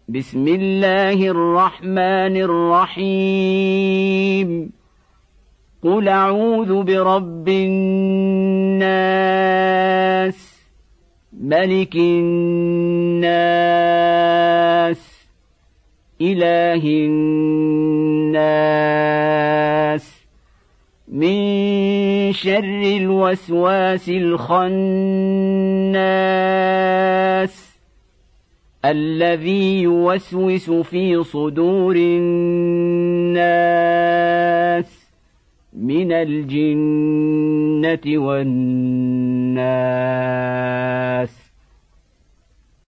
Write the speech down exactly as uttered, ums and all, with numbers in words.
بسم الله الرحمن الرحيم قل أعوذ برب الناس ملك الناس إله الناس من شر الوسواس الخناس الذي يوسوس في صدور الناس من الجنة والناس.